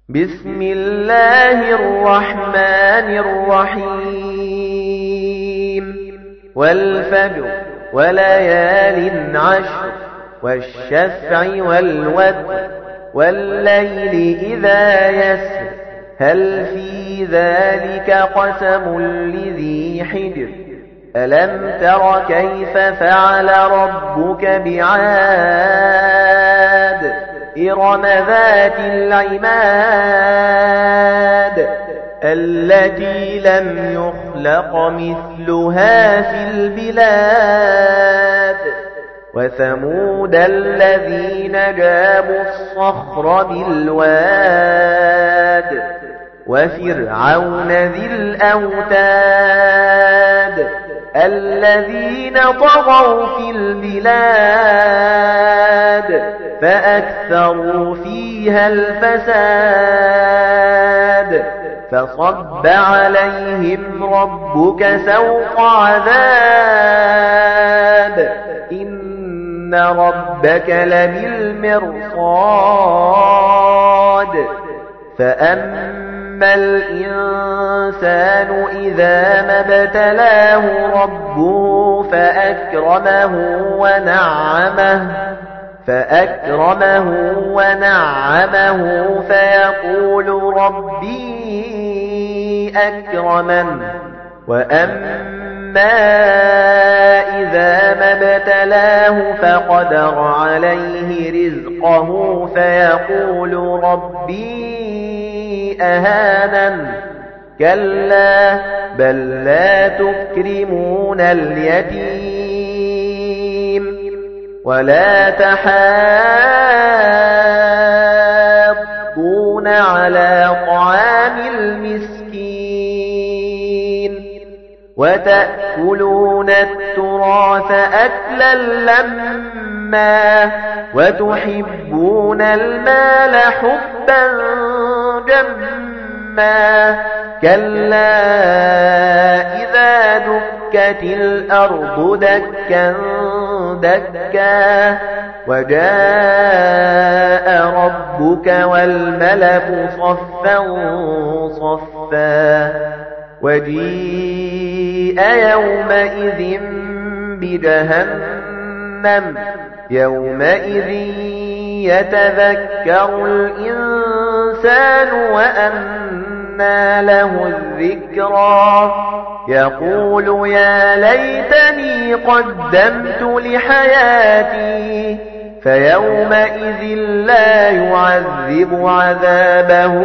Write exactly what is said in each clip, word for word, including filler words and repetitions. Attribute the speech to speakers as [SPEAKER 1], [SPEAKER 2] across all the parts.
[SPEAKER 1] بسم الله الرحمن الرحيم والفجر وليال عشر والشفع والوتر والليل إذا يسر هل في ذلك قسم لذي حجر ألم تر كيف فعل ربك بعاد إرم ذات العماد التي لم يخلق مثلها في البلاد وثمود الذين جابوا الصخر بالواد وفرعون ذي الأوتاد الذين طغوا في البلاد فأكثروا فيها الفساد فصب عليهم ربك سوط عذاب إن ربك لبالمرصاد فأما الإنسان إذا ما ابتلاه ربه فأكرمه ونعمه فأكرمه ونعمه فيقول ربي أكرمن وأما إذا ما ابتلاه فقدر عليه رزقه فيقول ربي أهانن كلا بل لا تكرمون اليتيم ولا تحاضون على طعام المسكين وتأكلون التراث أكلا لما وتحبون المال حبا جما كلا إذا دكت الأرض دكا دكا وجاء ربك والملك صفا صفا وجيء يومئذ بجهنم يومئذ يتذكر الإنسان وأنى له الذكرى يقول يا ليتني قدمت لحياتي فيومئذ لا يعذب عذابه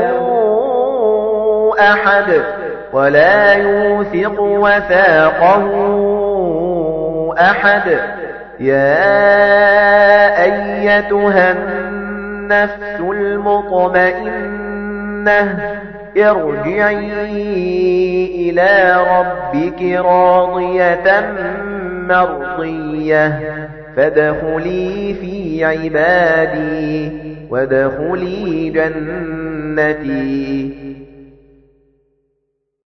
[SPEAKER 1] أحد ولا يوثق وثاقه أحد يا أيتها النفس المطمئنة ارجعي إلى ربك راضية مرضية فادخلي في عبادي وادخلي جنتي